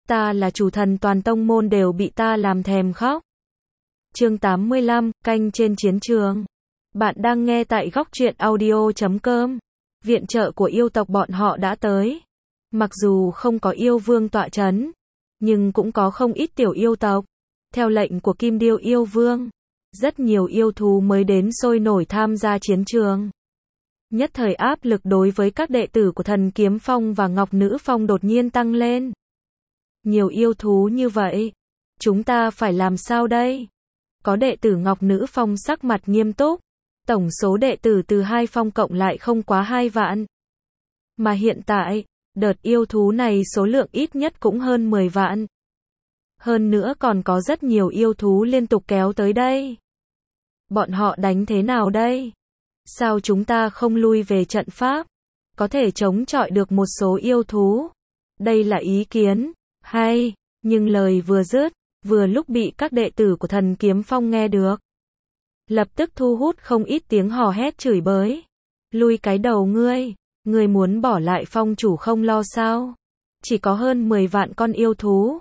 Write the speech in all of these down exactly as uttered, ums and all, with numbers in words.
ta là chủ thần toàn tông môn đều bị ta làm thèm khóc. Chương tám mươi lăm, canh trên chiến trường. Bạn đang nghe tại góc truyện audio chấm com. Viện trợ của yêu tộc bọn họ đã tới. Mặc dù không có yêu vương tọa chấn, nhưng cũng có không ít tiểu yêu tộc. Theo lệnh của Kim Điêu yêu vương, rất nhiều yêu thú mới đến sôi nổi tham gia chiến trường. Nhất thời áp lực đối với các đệ tử của Thần Kiếm Phong và Ngọc Nữ Phong đột nhiên tăng lên. Nhiều yêu thú như vậy, chúng ta phải làm sao đây? Có đệ tử Ngọc Nữ Phong sắc mặt nghiêm túc, tổng số đệ tử từ hai phong cộng lại không quá hai vạn. Mà hiện tại, đợt yêu thú này số lượng ít nhất cũng hơn mười vạn. Hơn nữa còn có rất nhiều yêu thú liên tục kéo tới đây. Bọn họ đánh thế nào đây? Sao chúng ta không lui về trận pháp? Có thể chống chọi được một số yêu thú. Đây là ý kiến hay, nhưng lời vừa dứt, vừa lúc bị các đệ tử của Thần Kiếm Phong nghe được. Lập tức thu hút không ít tiếng hò hét chửi bới. Lui cái đầu ngươi, ngươi muốn bỏ lại phong chủ không lo sao? Chỉ có hơn mười vạn con yêu thú.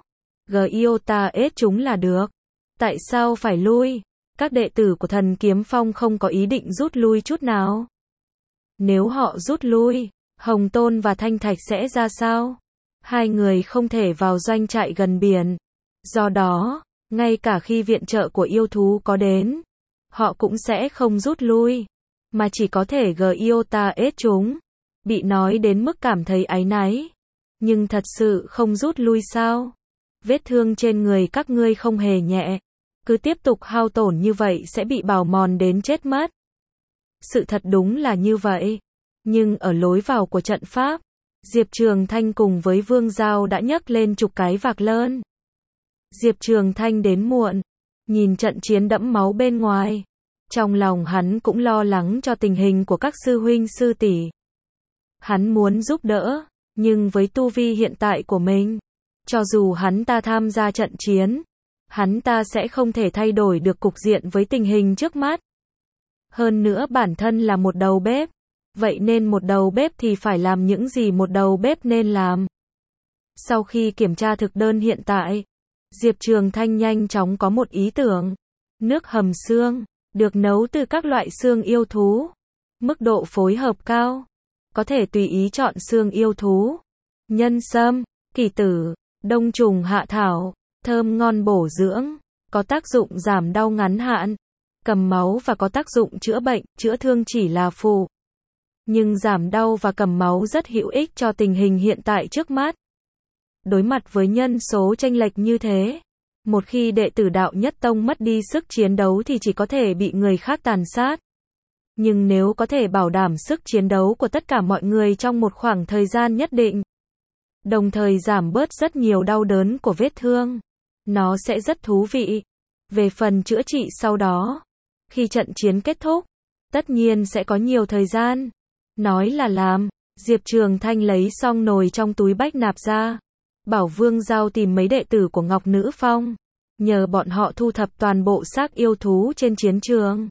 Giota ết chúng là được. Tại sao phải lui? Các đệ tử của Thần Kiếm Phong không có ý định rút lui chút nào. Nếu họ rút lui, Hồng Tôn và Thanh Thạch sẽ ra sao? Hai người không thể vào doanh trại gần biển. Do đó, ngay cả khi viện trợ của yêu thú có đến, họ cũng sẽ không rút lui, mà chỉ có thể Giota ết chúng. Bị nói đến mức cảm thấy áy náy. Nhưng thật sự không rút lui sao? Vết thương trên người các ngươi không hề nhẹ. Cứ tiếp tục hao tổn như vậy sẽ bị bào mòn đến chết mất. Sự thật đúng là như vậy. Nhưng ở lối vào của trận pháp, Diệp Trường Thanh cùng với Vương Giao đã nhấc lên chục cái vạc lớn. Diệp Trường Thanh đến muộn, nhìn trận chiến đẫm máu bên ngoài. Trong lòng hắn cũng lo lắng cho tình hình của các sư huynh sư tỷ. Hắn muốn giúp đỡ, nhưng với tu vi hiện tại của mình, cho dù hắn ta tham gia trận chiến, hắn ta sẽ không thể thay đổi được cục diện với tình hình trước mắt. Hơn nữa bản thân là một đầu bếp, vậy nên một đầu bếp thì phải làm những gì một đầu bếp nên làm. Sau khi kiểm tra thực đơn hiện tại, Diệp Trường Thanh nhanh chóng có một ý tưởng. Nước hầm xương, được nấu từ các loại xương yêu thú. Mức độ phối hợp cao, có thể tùy ý chọn xương yêu thú. Nhân sâm, kỳ tử, đông trùng hạ thảo, thơm ngon bổ dưỡng, có tác dụng giảm đau ngắn hạn, cầm máu và có tác dụng chữa bệnh, chữa thương chỉ là phụ. Nhưng giảm đau và cầm máu rất hữu ích cho tình hình hiện tại trước mắt. Đối mặt với nhân số chênh lệch như thế, một khi đệ tử đạo nhất tông mất đi sức chiến đấu thì chỉ có thể bị người khác tàn sát. Nhưng nếu có thể bảo đảm sức chiến đấu của tất cả mọi người trong một khoảng thời gian nhất định, đồng thời giảm bớt rất nhiều đau đớn của vết thương, nó sẽ rất thú vị. Về phần chữa trị sau đó, khi trận chiến kết thúc, tất nhiên sẽ có nhiều thời gian. Nói là làm, Diệp Trường Thanh lấy xong nồi trong túi bách nạp ra, bảo Vương Giao tìm mấy đệ tử của Ngọc Nữ Phong, nhờ bọn họ thu thập toàn bộ xác yêu thú trên chiến trường.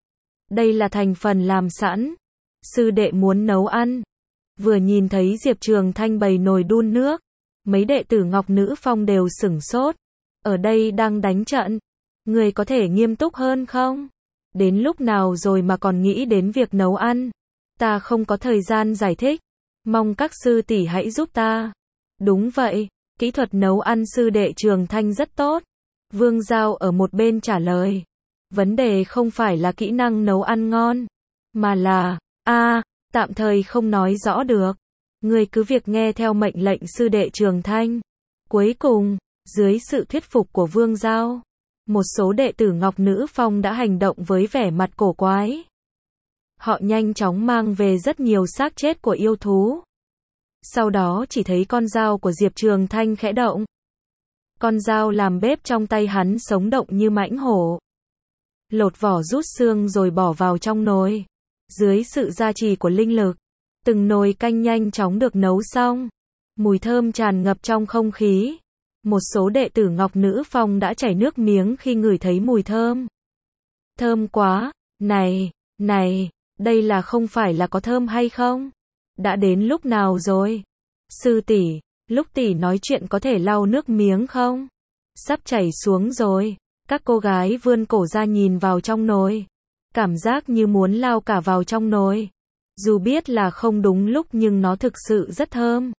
Đây là thành phần làm sẵn. Sư đệ muốn nấu ăn. Vừa nhìn thấy Diệp Trường Thanh bày nồi đun nước, mấy đệ tử Ngọc Nữ Phong đều sửng sốt. Ở đây đang đánh trận, người có thể nghiêm túc hơn không? Đến lúc nào rồi mà còn nghĩ đến việc nấu ăn? Ta không có thời gian giải thích, mong các sư tỷ hãy giúp ta. Đúng vậy, kỹ thuật nấu ăn sư đệ Trường Thanh rất tốt. Vương Giao ở một bên trả lời. Vấn đề không phải là kỹ năng nấu ăn ngon, mà là, a à, tạm thời không nói rõ được. Người cứ việc nghe theo mệnh lệnh sư đệ Trường Thanh. Cuối cùng, dưới sự thuyết phục của Vương Giao, một số đệ tử Ngọc Nữ Phong đã hành động với vẻ mặt cổ quái. Họ nhanh chóng mang về rất nhiều xác chết của yêu thú. Sau đó chỉ thấy con dao của Diệp Trường Thanh khẽ động. Con dao làm bếp trong tay hắn sống động như mãnh hổ. Lột vỏ rút xương rồi bỏ vào trong nồi. Dưới sự gia trì của linh lực, từng nồi canh nhanh chóng được nấu xong. Mùi thơm tràn ngập trong không khí. Một số đệ tử Ngọc Nữ Phong đã chảy nước miếng khi ngửi thấy mùi thơm. Thơm quá, này, này, đây là không phải là có thơm hay không? Đã đến lúc nào rồi? Sư tỷ, Lúc tỷ nói chuyện có thể lau nước miếng không? Sắp chảy xuống rồi. Các cô gái vươn cổ ra nhìn vào trong nồi. Cảm giác như muốn lao cả vào trong nồi. Dù biết là không đúng lúc nhưng nó thực sự rất thơm.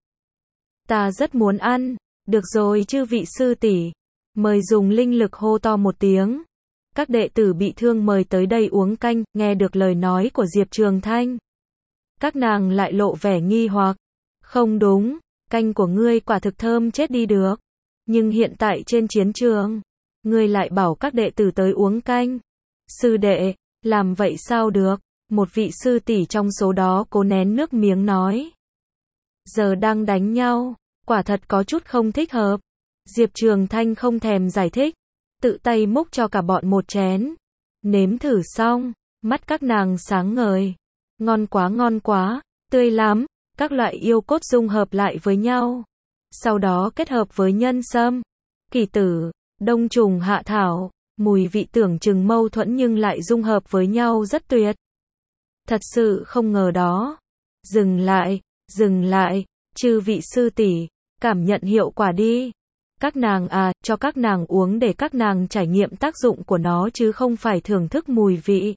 Ta rất muốn ăn. Được rồi chư vị sư tỷ. Mời dùng linh lực hô to một tiếng. Các đệ tử bị thương mời tới đây uống canh, nghe được lời nói của Diệp Trường Thanh. Các nàng lại lộ vẻ nghi hoặc. Không đúng, canh của ngươi quả thực thơm chết đi được. Nhưng hiện tại trên chiến trường, ngươi lại bảo các đệ tử tới uống canh. Sư đệ, làm vậy sao được? Một vị sư tỷ trong số đó cố nén nước miếng nói. Giờ đang đánh nhau, quả thật có chút không thích hợp. Diệp Trường Thanh không thèm giải thích, tự tay múc cho cả bọn một chén. Nếm thử xong, mắt các nàng sáng ngời. Ngon quá ngon quá, tươi lắm, các loại yêu cốt dung hợp lại với nhau. Sau đó kết hợp với nhân sâm, kỳ tử, đông trùng hạ thảo, mùi vị tưởng chừng mâu thuẫn nhưng lại dung hợp với nhau rất tuyệt. Thật sự không ngờ đó. Dừng lại, dừng lại, chư vị sư tỷ, cảm nhận hiệu quả đi. Các nàng à, cho các nàng uống để các nàng trải nghiệm tác dụng của nó chứ không phải thưởng thức mùi vị.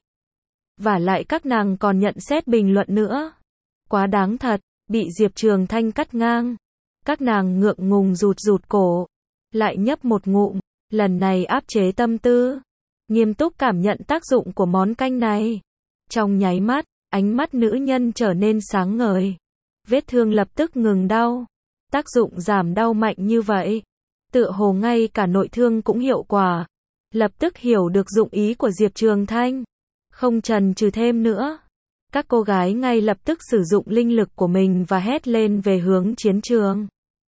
Và lại các nàng còn nhận xét bình luận nữa. Quá đáng thật, bị Diệp Trường Thanh cắt ngang. Các nàng ngượng ngùng rụt rụt cổ. Lại nhấp một ngụm, lần này áp chế tâm tư. Nghiêm túc cảm nhận tác dụng của món canh này. Trong nháy mắt, ánh mắt nữ nhân trở nên sáng ngời. Vết thương lập tức ngừng đau. Tác dụng giảm đau mạnh như vậy. Tựa hồ ngay cả nội thương cũng hiệu quả. Lập tức hiểu được dụng ý của Diệp Trường Thanh. Không chần chừ thêm nữa. Các cô gái ngay lập tức sử dụng linh lực của mình và hét lên về hướng chiến trường.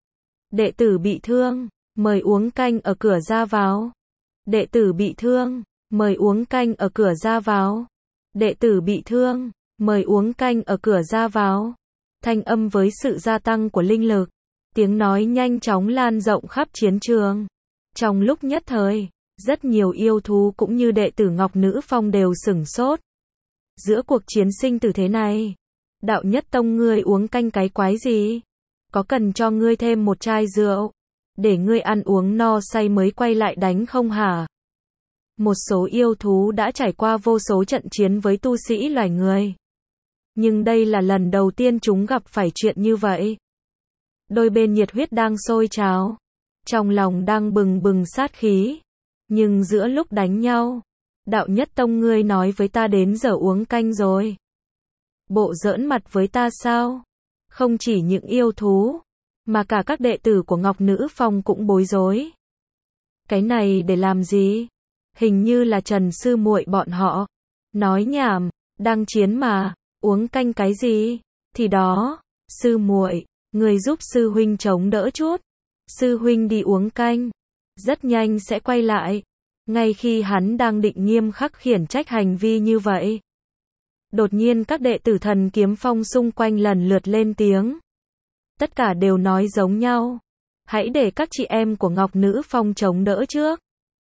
Đệ tử bị thương, mời uống canh ở cửa ra vào. Đệ tử bị thương, mời uống canh ở cửa ra vào. Đệ tử bị thương, mời uống canh ở cửa ra vào. Thanh âm với sự gia tăng của linh lực. Tiếng nói nhanh chóng lan rộng khắp chiến trường. Trong lúc nhất thời, rất nhiều yêu thú cũng như đệ tử Ngọc Nữ Phong đều sửng sốt. Giữa cuộc chiến sinh tử thế này, Đạo Nhất Tông ngươi uống canh cái quái gì? Có cần cho ngươi thêm một chai rượu, để ngươi ăn uống no say mới quay lại đánh không hả? Một số yêu thú đã trải qua vô số trận chiến với tu sĩ loài người. Nhưng đây là lần đầu tiên chúng gặp phải chuyện như vậy. Đôi bên nhiệt huyết đang sôi trào, trong lòng đang bừng bừng sát khí. Nhưng giữa lúc đánh nhau, Đạo Nhất Tông ngươi nói với ta đến giờ uống canh rồi. Bộ giỡn mặt với ta sao? Không chỉ những yêu thú, mà cả các đệ tử của Ngọc Nữ Phong cũng bối rối. Cái này để làm gì? Hình như là Trần sư muội bọn họ. Nói nhảm, đang chiến mà, uống canh cái gì? Thì đó, sư muội, người giúp sư huynh chống đỡ chút. Sư huynh đi uống canh, rất nhanh sẽ quay lại. Ngay khi hắn đang định nghiêm khắc khiển trách hành vi như vậy, đột nhiên các đệ tử Thần Kiếm Phong xung quanh lần lượt lên tiếng. Tất cả đều nói giống nhau. Hãy để các chị em của Ngọc Nữ Phong chống đỡ trước.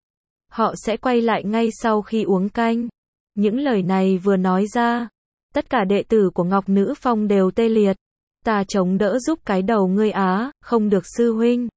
Họ sẽ quay lại ngay sau khi uống canh. Những lời này vừa nói ra, tất cả đệ tử của Ngọc Nữ Phong đều tê liệt. Ta chống đỡ giúp cái đầu ngươi á, không được sư huynh.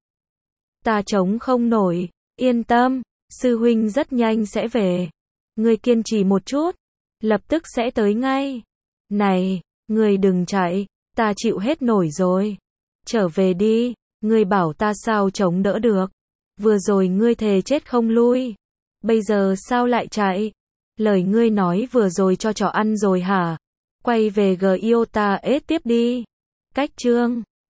Ta chống không nổi, yên tâm, sư huynh rất nhanh sẽ về. Ngươi kiên trì một chút, lập tức sẽ tới ngay. Này, ngươi đừng chạy, ta chịu hết nổi rồi. Trở về đi, ngươi bảo ta sao chống đỡ được. Vừa rồi ngươi thề chết không lui. Bây giờ sao lại chạy? Lời ngươi nói vừa rồi cho chó ăn rồi hả? Quay về Giota ết tiếp đi. Cách chương